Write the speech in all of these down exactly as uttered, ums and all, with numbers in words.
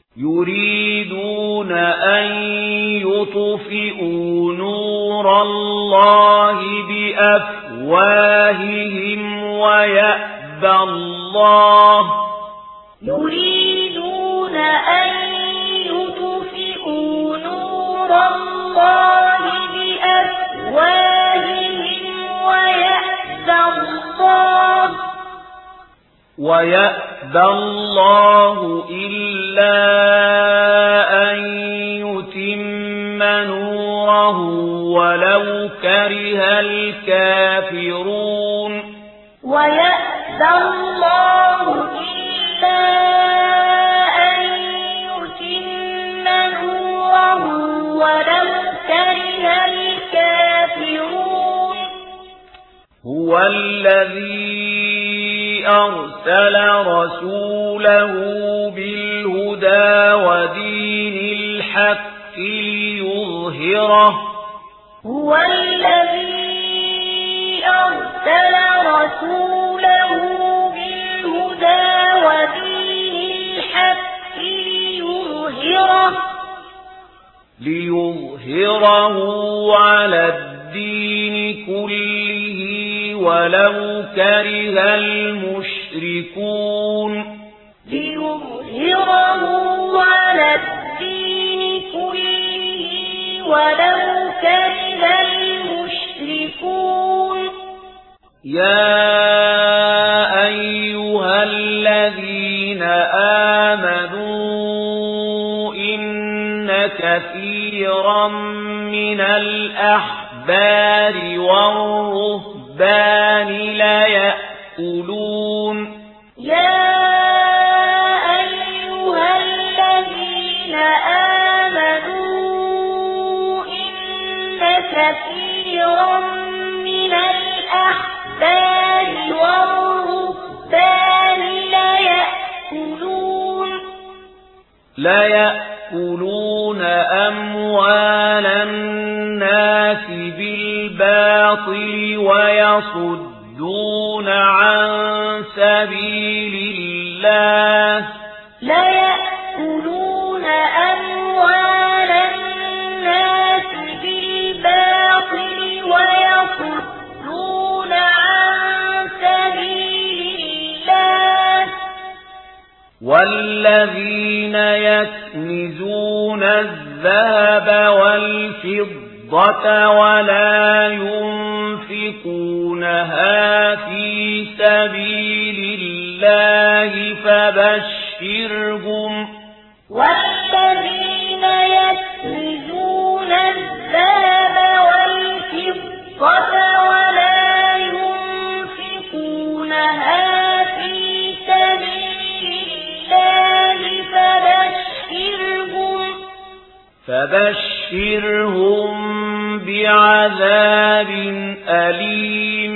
يريدون أن يطفئوا نور الله بأفواههم ويأبى الله يريدون أن يطفئوا نور الله بأفواههم ويأبى الله ويأبى الله إلا أن يتم نوره ولو كره الكافرون ويأبى الله إلا أن يتم نوره ولو كره الكافرون هو الذي أرسل رسوله بالهدى ودين الحق ليظهره هو الذي أرسل رسوله بالهدى ودين الحق ليظهره ليظهره على الدين كله ولو كره المشركون ليظهره على الدين كله ولو كره المشركون يا أيها الذين آمنوا إن كثيرا من الأحبار والرهبان لا يأكلون يا أيها الذين آمنوا إن كثيرا من الأحبار والرهبان لا يأكلون لا يأكلون أموال الناس بالباطل ويصدون عن سبيل الله لا يأكلون أموال الناس بالباطل ويصدون عن سبيل الله والذين يكنزون الذهب والفضة ولا ينفقونها في سبيل الله فبشرهم والذين يكنزون الذهب والفضة ولا ينفقونها في سبيل الله فبشرهم فبشرهم بعذاب أليم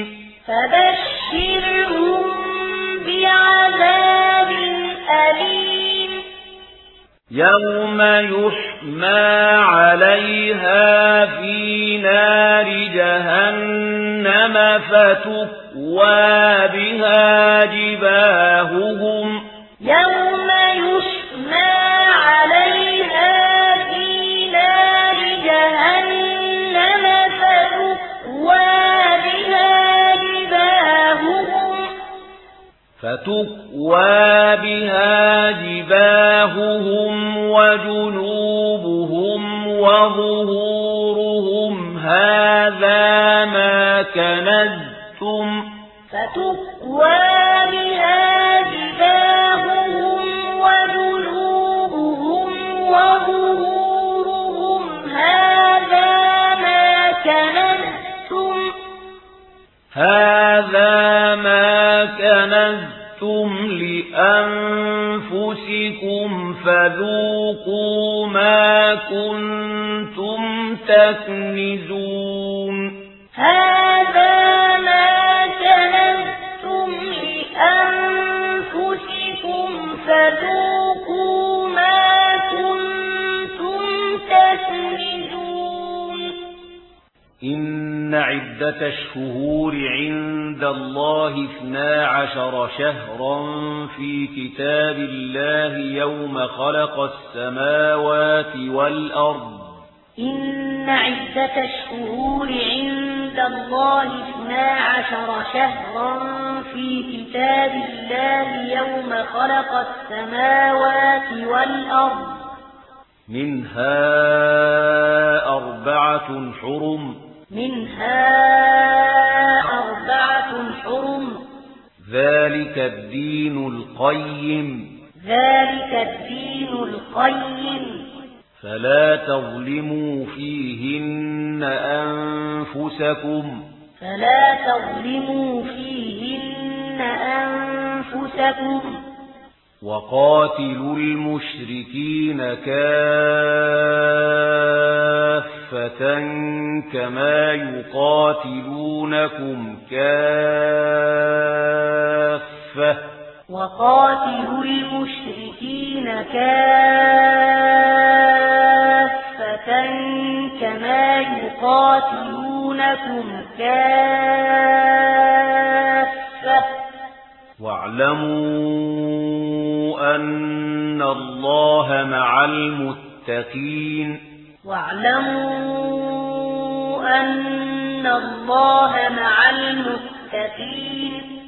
فبشرهم بعذاب أليم يوم يحمى عليها في نار جهنم فتكوى بها جباههم يوم يحمى عليها في نار جهنم فتكوى بها جباههم فتكوى بها جباههم وجنوبهم وظهورهم هذا ما كنزتم فتكوى بها جباههم وجنوبهم وظهورهم هذا ما كنزتم هذا ما كنزتم لأنفسكم فذوقوا ما كنتم تكنزون هذا ما كنزتم لأنفسكم فذوقوا ما كنتم تكنزون إن عدة الشهور عند الله اثنا عشر شهرا في كتاب الله يوم خلق السماوات والأرض إن عدة الشهور عند الله اثنا عشر شهرا في كتاب الله يوم خلق السماوات والأرض منها أربعة حرم منها أربعة حرم ذلك الدين القيم ذلك الدين القيم فلا تظلموا فيهن أنفسكم فلا تظلموا فيهن أنفسكم وقاتلوا المشركين كافة كما يقاتلونكم كافة وقاتلوا المشركين كافة كما يقاتلونكم كافة واعلموا أن الله مع المتقين واعلموا أن الله مع المتقين